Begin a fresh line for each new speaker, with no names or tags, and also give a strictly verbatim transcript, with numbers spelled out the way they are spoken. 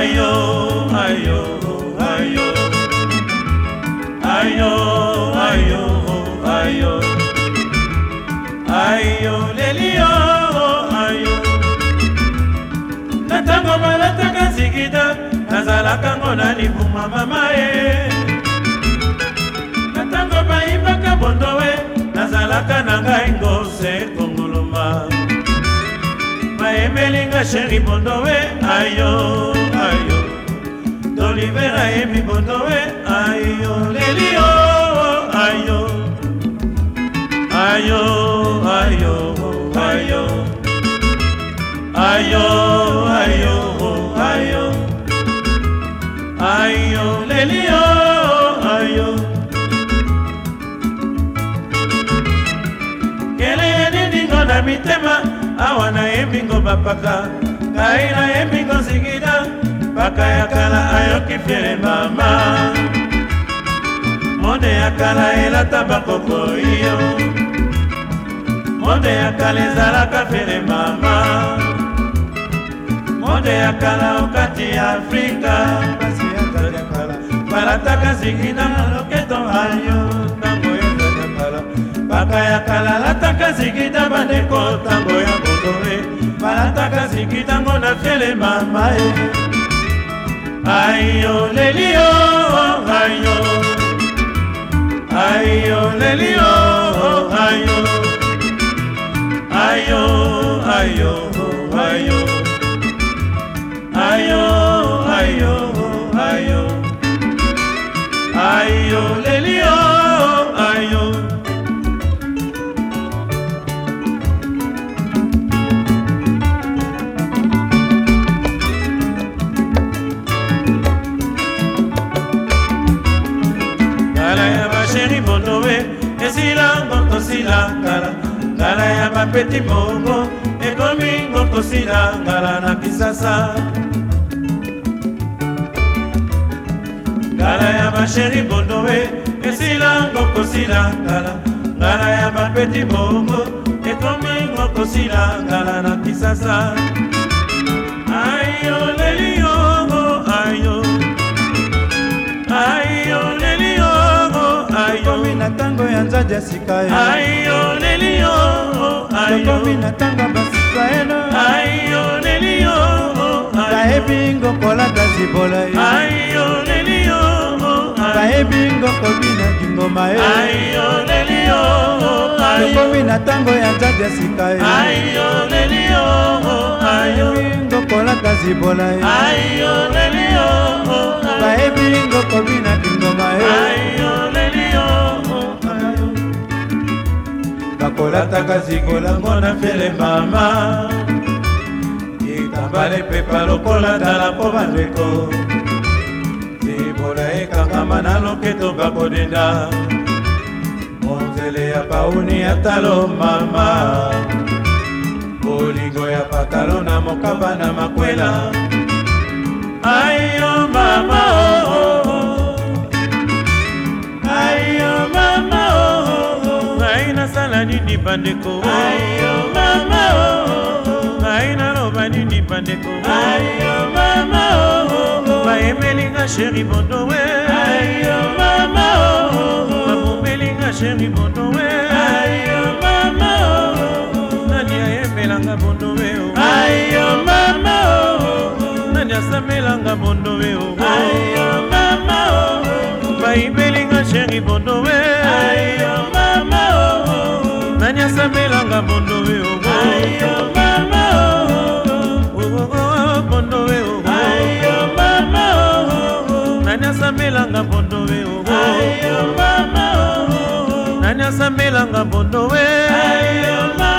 ayo, ayo, ayo, ayo, ayo, ayo, ayo, lelio, ayo. Natango malataka zikida, nazalaka ngona libuma mamae. Natango baibaka bondowe, nazalaka nangai ngose kongoloma. Maemelinga sheri bondowe, ayo, ayo. Dolivera emi bondowe, ayo, lelio, ayo. Ayo, ayo, ayo. Ayo, ayo, ayo. Ayo, lelio, ayo. Kele nindingo na mitema, awana embingo bapaka. Kaina embingo zigida, baka yakala ayo kifere mama. Monde yakala elata bakoko iyo. Monde yakala ezalaka fere mama. Monde yakala okati Afrika. Basi yakala yakala balataka zigida loketo ayo. Tango yakala baka yakala lataka zigida bandeko. Tango ya bondowe balataka zigida ngona fere mama. Ayo lelio, ayo. Ayo lelio, ayo. Ayo, ayo, ayo. Ayo, ayo, ayo. Ayo lelio, ayo. Gala ya ba sheri bondowe, esila ngoko sila gala. Gala ya ba peti bongo, ekomi ngoko sila gala na kisasa. Gala ya ba sheri bondowe, esila ngoko sila gala. Gala ya ba peti bongo, ekomi ngoko sila gala na kisasa. Ayo lelio, ayo. Ayo lelio, ayo.
Mina tango ya nzaja sikayo.
Ayo lelio, ayo.
Mina tango basikayo.
Ayo lelio, ayo.
Baebingo kola gazibola.
Ayo lelio, ayo.
Baebingo kobina kingoma.
Ayo lelio, ayo.
Mina tango ya nzaja sikayo.
Ayo lelio, ayo.
Baebingo kola gazibola.
Ayo lelio, ayo.
Baebingo kobina kingoma.
Ayo lelio, ayo. Bakola takazigola ngona fele mama. Itambale pepa lokola dala po bandeko. Zibola ekangama na loketo bakodenda. Monzele ya pauni ya talo mama. Bolingo ya patalo na mokaba na makwela. Ayo mama oh, oh. Ayo mama oh, oh. Aina sala nini bandeko. Ayo mama oh, oh. Aina roba nini bandeko. Ayo mama oh, oh. Baemelinga sheri bondowe. Ayo mama oh, oh. Babumelinga sheri bondowe. Ayo mama oh, oh. Nani aemelanga bondowe oh. Ayo mama oh, oh. Nani asamelanga bondowe oh. Ayo mama oh, oh. Baibelinga sheri bondowe. Ayo mama oh, oh. Nani asamelanga bondowe oh. Ayo mama oh, oh. Oh, oh, bondowe oh. Ayo mama oh, oh. Nani asamelanga bondowe oh. Ayo mama oh, oh. Nani asamelanga bondowe. Ayo mama